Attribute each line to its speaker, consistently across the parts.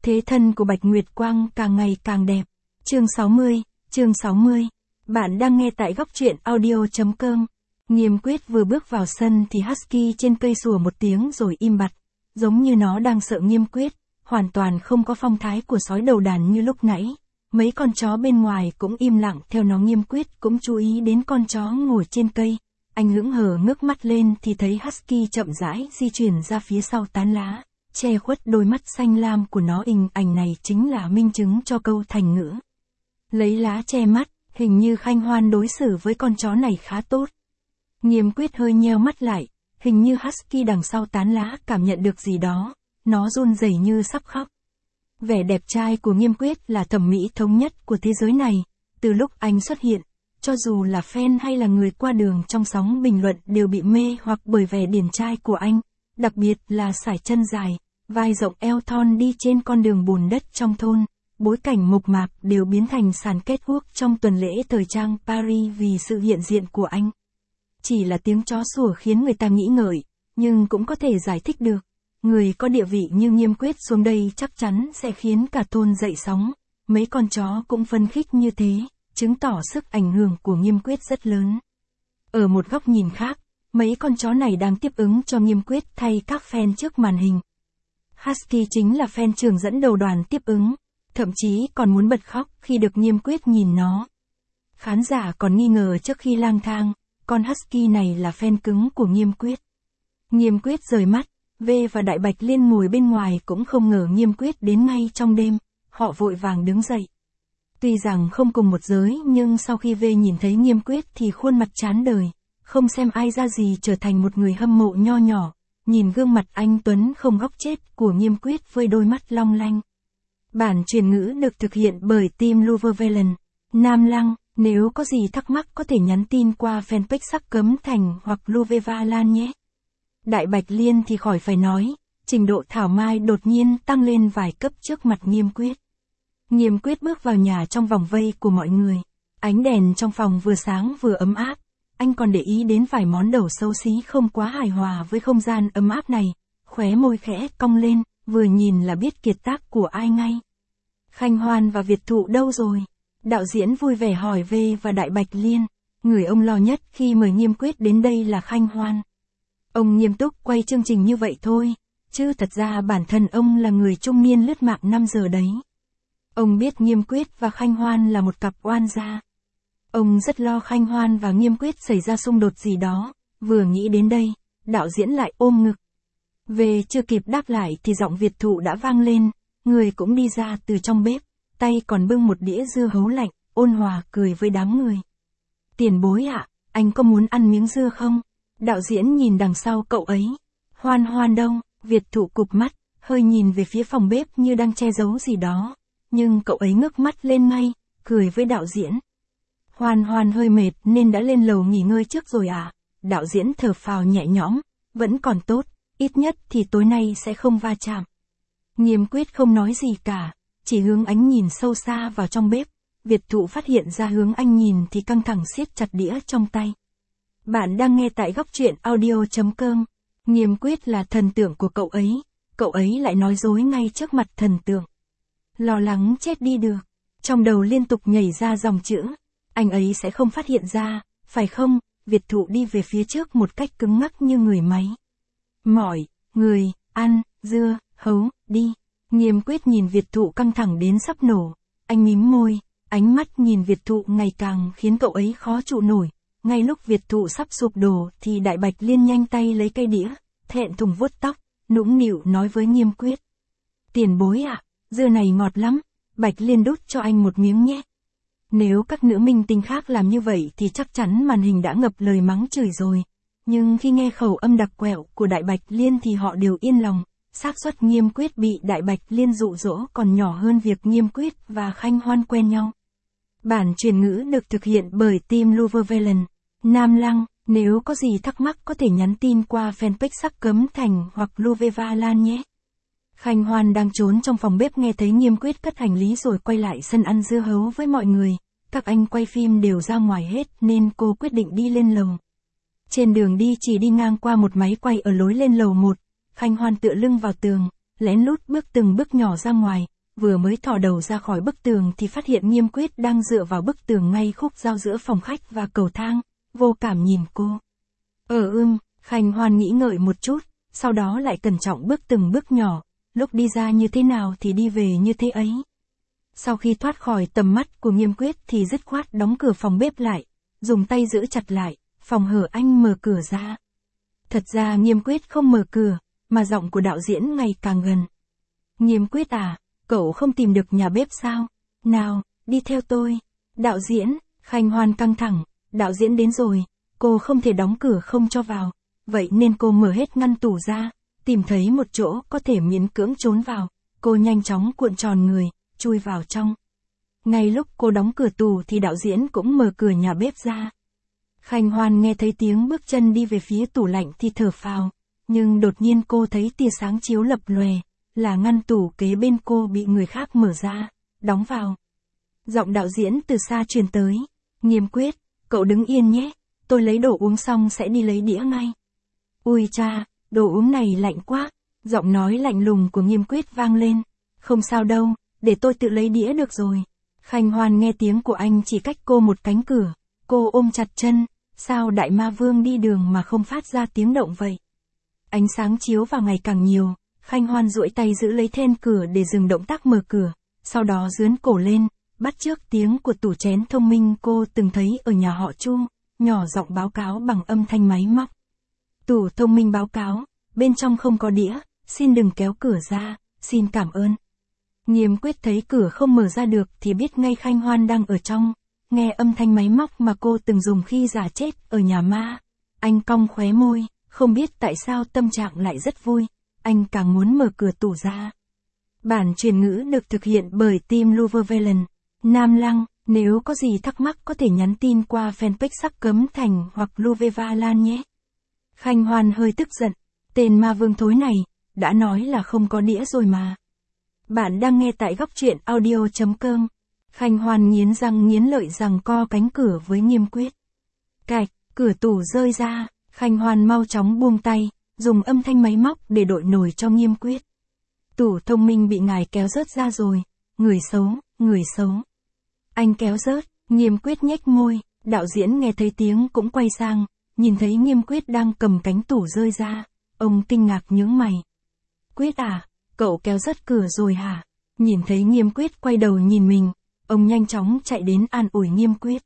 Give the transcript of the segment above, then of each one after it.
Speaker 1: Thế thân của Bạch Nguyệt Quang càng ngày càng đẹp. Chương 60. Bạn đang nghe tại góc truyện audio.com. Nghiêm Quyết vừa bước vào sân thì Husky trên cây sủa một tiếng rồi im bặt, giống như nó đang sợ Nghiêm Quyết, hoàn toàn không có phong thái của sói đầu đàn như lúc nãy. Mấy con chó bên ngoài cũng im lặng theo nó. Nghiêm Quyết cũng chú ý đến con chó ngồi trên cây. Anh hững hờ ngước mắt lên thì thấy Husky chậm rãi di chuyển ra phía sau tán lá, che khuất đôi mắt xanh lam của nó. Hình ảnh này chính là minh chứng cho câu thành ngữ lấy lá che mắt, hình như Khanh Hoan đối xử với con chó này khá tốt. Nghiêm Quyết hơi nheo mắt lại, hình như Husky đằng sau tán lá cảm nhận được gì đó, nó run rẩy như sắp khóc. Vẻ đẹp trai của Nghiêm Quyết là thẩm mỹ thống nhất của thế giới này. Từ lúc anh xuất hiện, cho dù là fan hay là người qua đường trong sóng bình luận đều bị mê hoặc bởi vẻ điển trai của anh, đặc biệt là sải chân dài, vai rộng eo thon đi trên con đường bùn đất trong thôn. Bối cảnh mộc mạc đều biến thành sàn catwalk trong tuần lễ thời trang Paris vì sự hiện diện của anh. Chỉ là tiếng chó sủa khiến người ta nghĩ ngợi, nhưng cũng có thể giải thích được. Người có địa vị như Nghiêm Quyết xuống đây chắc chắn sẽ khiến cả thôn dậy sóng. Mấy con chó cũng phấn khích như thế, chứng tỏ sức ảnh hưởng của Nghiêm Quyết rất lớn. Ở một góc nhìn khác, mấy con chó này đang tiếp ứng cho Nghiêm Quyết thay các fan trước màn hình. Husky chính là fan trưởng dẫn đầu đoàn tiếp ứng, thậm chí còn muốn bật khóc khi được Nghiêm Quyết nhìn nó. Khán giả còn nghi ngờ trước khi lang thang, con Husky này là fan cứng của Nghiêm Quyết. Nghiêm Quyết rời mắt, V và Đại Bạch Liên ngồi bên ngoài cũng không ngờ Nghiêm Quyết đến ngay trong đêm, họ vội vàng đứng dậy. Tuy rằng không cùng một giới nhưng sau khi V nhìn thấy Nghiêm Quyết thì khuôn mặt chán đời, không xem ai ra gì trở thành một người hâm mộ nho nhỏ, nhìn gương mặt anh tuấn không góc chết của Nghiêm Quyết với đôi mắt long lanh. Bản truyền ngữ được thực hiện bởi team Luvervelen, Nam Lăng. Nếu có gì thắc mắc có thể nhắn tin qua fanpage Sắc Cấm Thành hoặc Luveva Lan nhé. Đại Bạch Liên thì khỏi phải nói, trình độ thảo mai đột nhiên tăng lên vài cấp trước mặt Nghiêm Quyết. Nghiêm Quyết bước vào nhà trong vòng vây của mọi người. Ánh đèn trong phòng vừa sáng vừa ấm áp. Anh còn để ý đến vài món đầu xấu xí không quá hài hòa với không gian ấm áp này. Khóe môi khẽ cong lên, vừa nhìn là biết kiệt tác của ai ngay. Khanh Hoan và Việt Thụ đâu rồi? Đạo diễn vui vẻ hỏi V và Đại Bạch Liên. Người ông lo nhất khi mời Nghiêm Quyết đến đây là Khanh Hoan. Ông nghiêm túc quay chương trình như vậy thôi, chứ thật ra bản thân ông là người trung niên lướt mạng 5 giờ đấy. Ông biết Nghiêm Quyết và Khanh Hoan là một cặp oan gia. Ông rất lo Khanh Hoan và Nghiêm Quyết xảy ra xung đột gì đó, vừa nghĩ đến đây, đạo diễn lại ôm ngực. Về chưa kịp đáp lại thì giọng Việt Thụ đã vang lên, người cũng đi ra từ trong bếp, tay còn bưng một đĩa dưa hấu lạnh, ôn hòa cười với đám người. Tiền bối ạ, anh có muốn ăn miếng dưa không? Đạo diễn nhìn đằng sau cậu ấy. Hoan Hoan đâu? Việt Thụ cụp mắt, hơi nhìn về phía phòng bếp như đang che giấu gì đó. Nhưng cậu ấy ngước mắt lên ngay, cười với đạo diễn. Hoan Hoan hơi mệt nên đã lên lầu nghỉ ngơi trước rồi à? Đạo diễn thở phào nhẹ nhõm, vẫn còn tốt, ít nhất thì tối nay sẽ không va chạm. Nghiêm Quyết không nói gì cả, chỉ hướng ánh nhìn sâu xa vào trong bếp. Việt Thụ phát hiện ra hướng anh nhìn thì căng thẳng siết chặt đĩa trong tay. Bạn đang nghe tại góc truyện audio.com. Nghiêm Quyết là thần tượng của cậu ấy lại nói dối ngay trước mặt thần tượng. Lo lắng chết đi được, trong đầu liên tục nhảy ra dòng chữ, anh ấy sẽ không phát hiện ra, phải không? Việt Thụ đi về phía trước một cách cứng ngắc như người máy. Mọi người, ăn, dưa, hấu, đi. Nghiêm Quyết nhìn Việt Thụ căng thẳng đến sắp nổ, anh mím môi, ánh mắt nhìn Việt Thụ ngày càng khiến cậu ấy khó trụ nổi. Ngay lúc Việt Thụ sắp sụp đổ thì Đại Bạch Liên nhanh tay lấy cây đĩa, thẹn thùng vuốt tóc, nũng nịu nói với Nghiêm Quyết. Tiền bối ạ, dưa này ngọt lắm, Bạch Liên đút cho anh một miếng nhé. Nếu các nữ minh tinh khác làm như vậy thì chắc chắn màn hình đã ngập lời mắng chửi rồi. Nhưng khi nghe khẩu âm đặc quẹo của Đại Bạch Liên thì họ đều yên lòng. Xác suất Nghiêm Quyết bị Đại Bạch Liên dụ dỗ còn nhỏ hơn việc Nghiêm Quyết và Khanh Hoan quen nhau. Bản truyền ngữ được thực hiện bởi team Luvervelen, Nam Lăng. Nếu có gì thắc mắc có thể nhắn tin qua fanpage Sắc Cấm Thành hoặc Luveva Lan nhé. Khanh Hoan đang trốn trong phòng bếp nghe thấy Nghiêm Quyết cất hành lý rồi quay lại sân ăn dưa hấu với mọi người. Các anh quay phim đều ra ngoài hết nên cô quyết định đi lên lầu. Trên đường đi chỉ đi ngang qua một máy quay ở lối lên lầu 1. Khanh Hoan tựa lưng vào tường, lén lút bước từng bước nhỏ ra ngoài, vừa mới thò đầu ra khỏi bức tường thì phát hiện Nghiêm Quyết đang dựa vào bức tường ngay khúc giao giữa phòng khách và cầu thang, vô cảm nhìn cô. Khanh Hoan nghĩ ngợi một chút, sau đó lại cẩn trọng bước từng bước nhỏ, lúc đi ra như thế nào thì đi về như thế ấy. Sau khi thoát khỏi tầm mắt của Nghiêm Quyết thì dứt khoát đóng cửa phòng bếp lại, dùng tay giữ chặt lại, phòng hở anh mở cửa ra. Thật ra Nghiêm Quyết không mở cửa, mà giọng của đạo diễn ngày càng gần. Nghiêm Quyết à, cậu không tìm được nhà bếp sao? Nào, đi theo tôi. Đạo diễn, Khanh Hoan căng thẳng, đạo diễn đến rồi, cô không thể đóng cửa không cho vào, vậy nên cô mở hết ngăn tủ ra, tìm thấy một chỗ có thể miễn cưỡng trốn vào, cô nhanh chóng cuộn tròn người, chui vào trong. Ngay lúc cô đóng cửa tủ thì đạo diễn cũng mở cửa nhà bếp ra. Khanh Hoan nghe thấy tiếng bước chân đi về phía tủ lạnh thì thở phào, nhưng đột nhiên cô thấy tia sáng chiếu lập lòe, là ngăn tủ kế bên cô bị người khác mở ra, đóng vào. Giọng đạo diễn từ xa truyền tới, Nghiêm Quyết, cậu đứng yên nhé, tôi lấy đồ uống xong sẽ đi lấy đĩa ngay. Ui cha, đồ uống này lạnh quá, giọng nói lạnh lùng của Nghiêm Quyết vang lên, không sao đâu, để tôi tự lấy đĩa được rồi. Khanh Hoan nghe tiếng của anh chỉ cách cô một cánh cửa, cô ôm chặt chân, sao đại ma vương đi đường mà không phát ra tiếng động vậy? Ánh sáng chiếu vào ngày càng nhiều, Khanh Hoan duỗi tay giữ lấy then cửa để dừng động tác mở cửa, sau đó giương cổ lên, bắt chước tiếng của tủ chén thông minh cô từng thấy ở nhà họ Chu, nhỏ giọng báo cáo bằng âm thanh máy móc. Tủ thông minh báo cáo, bên trong không có đĩa, xin đừng kéo cửa ra, xin cảm ơn. Nghiêm Quyết thấy cửa không mở ra được thì biết ngay Khanh Hoan đang ở trong, nghe âm thanh máy móc mà cô từng dùng khi giả chết ở nhà ma. Anh cong khóe môi, không biết tại sao tâm trạng lại rất vui, anh càng muốn mở cửa tủ ra. Bản truyền ngữ được thực hiện bởi team Luvervelen, Nam Lăng, nếu có gì thắc mắc có thể nhắn tin qua fanpage Sắc Cấm Thành hoặc Luveva Lan nhé. Khanh Hoan hơi tức giận, tên ma vương thối này, đã nói là không có đĩa rồi mà. Bạn đang nghe tại góc truyện audio.com. Khanh Hoan nghiến răng nghiến lợi giằng co cánh cửa với Nghiêm Quyết. Cạch, cửa tủ rơi ra, Khanh Hoan mau chóng buông tay, dùng âm thanh máy móc để đội nổi cho Nghiêm Quyết. Tủ thông minh bị ngài kéo rớt ra rồi, người xấu, người xấu. Anh kéo rớt, Nghiêm Quyết nhếch môi, đạo diễn nghe thấy tiếng cũng quay sang, nhìn thấy Nghiêm Quyết đang cầm cánh tủ rơi ra, ông kinh ngạc nhướng mày. Quyết à, cậu kéo rớt cửa rồi hả? Nhìn thấy Nghiêm Quyết quay đầu nhìn mình, ông nhanh chóng chạy đến an ủi Nghiêm Quyết.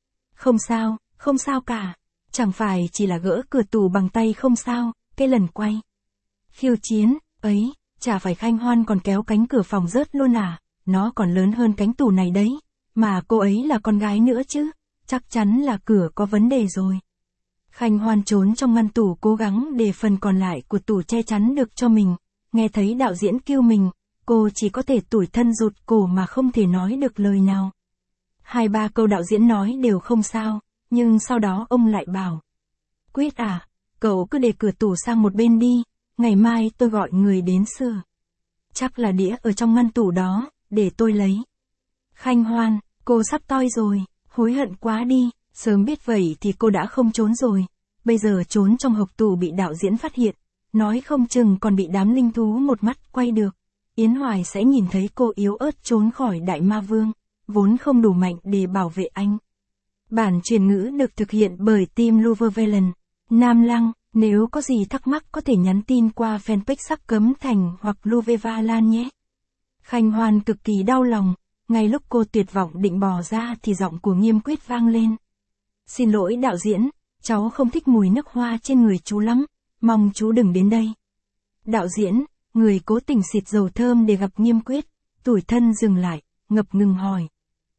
Speaker 1: Không sao cả, chẳng phải chỉ là gỡ cửa tủ bằng tay không sao, cái lần quay. Khiêu chiến, ấy, chả phải Khanh Hoan còn kéo cánh cửa phòng rớt luôn à, nó còn lớn hơn cánh tủ này đấy, mà cô ấy là con gái nữa chứ, chắc chắn là cửa có vấn đề rồi. Khanh Hoan trốn trong ngăn tủ cố gắng để phần còn lại của tủ che chắn được cho mình, nghe thấy đạo diễn kêu mình, cô chỉ có thể tủi thân rụt cổ mà không thể nói được lời nào. 2-3 câu đạo diễn nói đều không sao, nhưng sau đó ông lại bảo. Quyết à, cậu cứ để cửa tủ sang một bên đi, ngày mai tôi gọi người đến sửa. Chắc là đĩa ở trong ngăn tủ đó, để tôi lấy. Khanh Hoan, cô sắp toi rồi, hối hận quá đi, sớm biết vậy thì cô đã không trốn rồi, bây giờ trốn trong hộc tủ bị đạo diễn phát hiện, nói không chừng còn bị đám linh thú một mắt quay được. Yến Hoài sẽ nhìn thấy cô yếu ớt trốn khỏi đại ma vương, vốn không đủ mạnh để bảo vệ anh. Bản truyền ngữ được thực hiện bởi team Luvervelen, Nam Lăng, nếu có gì thắc mắc có thể nhắn tin qua fanpage Sắc Cấm Thành hoặc Luveva Lan nhé. Khanh Hoan cực kỳ đau lòng, ngay lúc cô tuyệt vọng định bò ra thì giọng của Nghiêm Quyết vang lên. Xin lỗi đạo diễn, cháu không thích mùi nước hoa trên người chú lắm, mong chú đừng đến đây. Đạo diễn, người cố tình xịt dầu thơm để gặp Nghiêm Quyết, tủi thân dừng lại, ngập ngừng hỏi.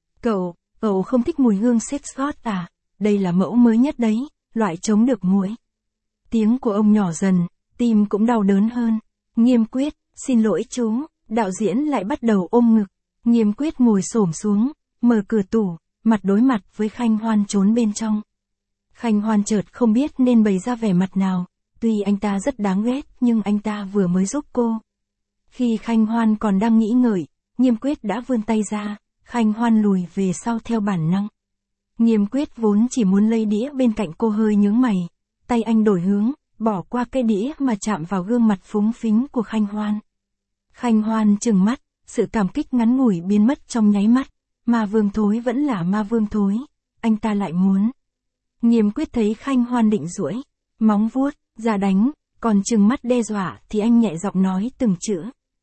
Speaker 1: Cậu không thích mùi hương Sex God à? Đây là mẫu mới nhất đấy, loại chống được muỗi. Tiếng của ông nhỏ dần, tim cũng đau đớn hơn. Nghiêm Quyết, xin lỗi chú, đạo diễn lại bắt đầu ôm ngực. Nghiêm Quyết ngồi xổm xuống, mở cửa tủ, mặt đối mặt với Khanh Hoan trốn bên trong. Khanh Hoan chợt không biết nên bày ra vẻ mặt nào, tuy anh ta rất đáng ghét nhưng anh ta vừa mới giúp cô. Khi Khanh Hoan còn đang nghĩ ngợi, Nghiêm Quyết đã vươn tay ra, Khanh Hoan lùi về sau theo bản năng. Nghiêm Quyết vốn chỉ muốn lấy đĩa bên cạnh cô hơi nhướng mày, tay anh đổi hướng, bỏ qua cái đĩa mà chạm vào gương mặt phúng phính của Khanh Hoan. Khanh Hoan trừng mắt, sự cảm kích ngắn ngủi biến mất trong nháy mắt. Ma vương thối vẫn là ma vương thối, anh ta lại muốn. Nghiêm Quyết thấy Khanh Hoan định duỗi móng vuốt ra đánh, còn trừng mắt đe dọa thì anh nhẹ giọng nói từng chữ.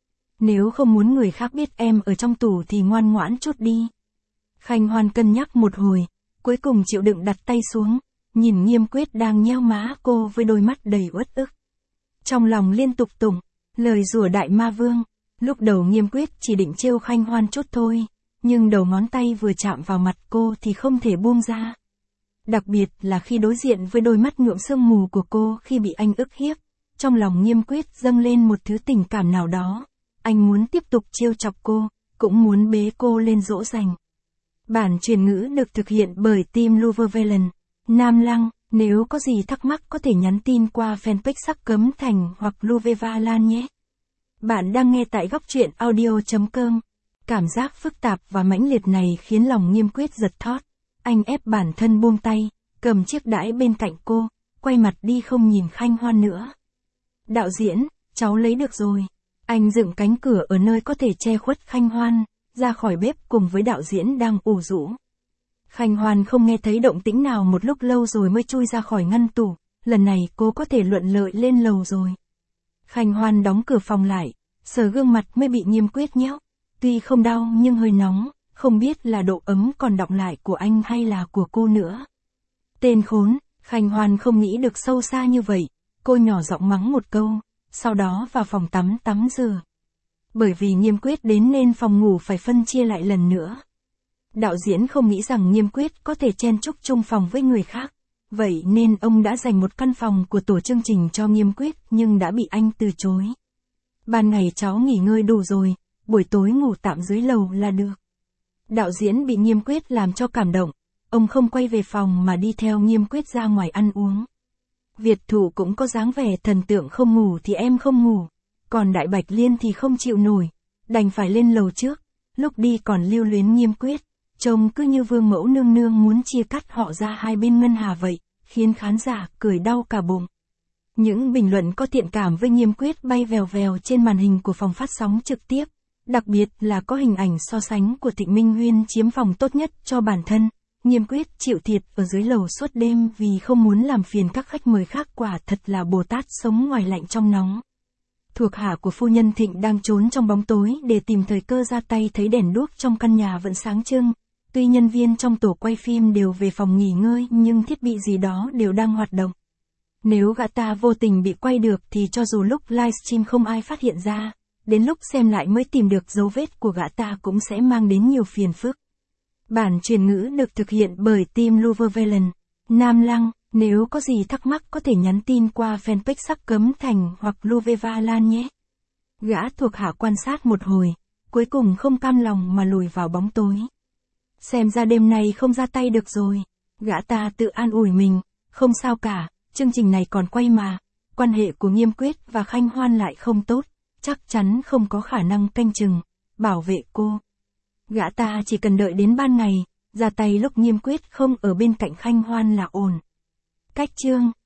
Speaker 1: Nếu không muốn người khác biết em ở trong tù thì ngoan ngoãn chút đi. Khanh Hoan cân nhắc một hồi, cuối cùng chịu đựng đặt tay xuống, nhìn Nghiêm Quyết đang nheo má cô với đôi mắt đầy uất ức. Trong lòng liên tục tụng lời rủa đại ma vương. Lúc đầu Nghiêm Quyết chỉ định trêu Khanh Hoan chút thôi, nhưng đầu ngón tay vừa chạm vào mặt cô thì không thể buông ra. Đặc biệt là khi đối diện với đôi mắt nhuộm sương mù của cô khi bị anh ức hiếp, trong lòng Nghiêm Quyết dâng lên một thứ tình cảm nào đó. Anh muốn tiếp tục trêu chọc cô, cũng muốn bế cô lên dỗ dành. Bản truyền ngữ được thực hiện bởi team Luvervelen, Nam Lăng. Nếu có gì thắc mắc có thể nhắn tin qua fanpage Sắc Cấm Thành hoặc Luveva Lan nhé. Bạn đang nghe tại góc truyện audio.com. Cảm giác phức tạp và mãnh liệt này khiến lòng Nghiêm Quyết giật thót. Anh ép bản thân buông tay, cầm chiếc đãi bên cạnh cô, quay mặt đi không nhìn Khanh Hoan nữa. Đạo diễn, cháu lấy được rồi. Anh dựng cánh cửa ở nơi có thể che khuất Khanh Hoan, ra khỏi bếp cùng với đạo diễn đang ủ rũ. Khanh Hoan không nghe thấy động tĩnh nào một lúc lâu rồi mới chui ra khỏi ngăn tủ, lần này cô có thể luận lợi lên lầu rồi. Khanh Hoan đóng cửa phòng lại, sờ gương mặt mới bị Nghiêm Quyết nhéo. Tuy không đau nhưng hơi nóng, không biết là độ ấm còn đọng lại của anh hay là của cô nữa. Tên khốn, Khanh Hoan không nghĩ được sâu xa như vậy, cô nhỏ giọng mắng một câu, sau đó vào phòng tắm rửa. Bởi vì Nghiêm Quyết đến nên phòng ngủ phải phân chia lại lần nữa. Đạo diễn không nghĩ rằng Nghiêm Quyết có thể chen chúc chung phòng với người khác, vậy nên ông đã dành một căn phòng của tổ chương trình cho Nghiêm Quyết nhưng đã bị anh từ chối. Ban ngày cháu nghỉ ngơi đủ rồi, buổi tối ngủ tạm dưới lầu là được. Đạo diễn bị Nghiêm Quyết làm cho cảm động, ông không quay về phòng mà đi theo Nghiêm Quyết ra ngoài ăn uống. Việt Thụ cũng có dáng vẻ thần tượng không ngủ thì em không ngủ, còn Đại Bạch Liên thì không chịu nổi, đành phải lên lầu trước, lúc đi còn lưu luyến Nghiêm Quyết, trông cứ như vương mẫu nương nương muốn chia cắt họ ra hai bên ngân hà vậy, khiến khán giả cười đau cả bụng. Những bình luận có thiện cảm với Nghiêm Quyết bay vèo vèo trên màn hình của phòng phát sóng trực tiếp, đặc biệt là có hình ảnh so sánh của Thịnh Minh Huyên chiếm phòng tốt nhất cho bản thân. Nghiêm Quyết chịu thiệt ở dưới lầu suốt đêm vì không muốn làm phiền các khách mời khác, quả thật là Bồ Tát sống ngoài lạnh trong nóng. Thuộc hạ của phu nhân Thịnh đang trốn trong bóng tối để tìm thời cơ ra tay, thấy đèn đuốc trong căn nhà vẫn sáng trưng. Tuy nhân viên trong tổ quay phim đều về phòng nghỉ ngơi nhưng thiết bị gì đó đều đang hoạt động. Nếu gã ta vô tình bị quay được thì cho dù lúc livestream không ai phát hiện ra, đến lúc xem lại mới tìm được dấu vết của gã ta cũng sẽ mang đến nhiều phiền phức. Bản truyền ngữ được thực hiện bởi team Luvervelen, Nam Lăng. Nếu có gì thắc mắc có thể nhắn tin qua fanpage Sắc Cấm Thành hoặc Luveva Lan nhé. Gã thuộc hạ quan sát một hồi, cuối cùng không cam lòng mà lùi vào bóng tối. Xem ra đêm nay không ra tay được rồi. Gã ta tự an ủi mình, không sao cả, chương trình này còn quay mà. Quan hệ của Nghiêm Quyết và Khanh Hoan lại không tốt, chắc chắn không có khả năng canh chừng, bảo vệ cô. Gã ta chỉ cần đợi đến ban ngày, ra tay lúc Nghiêm Quyết không ở bên cạnh Khanh Hoan là ổn. Cách chương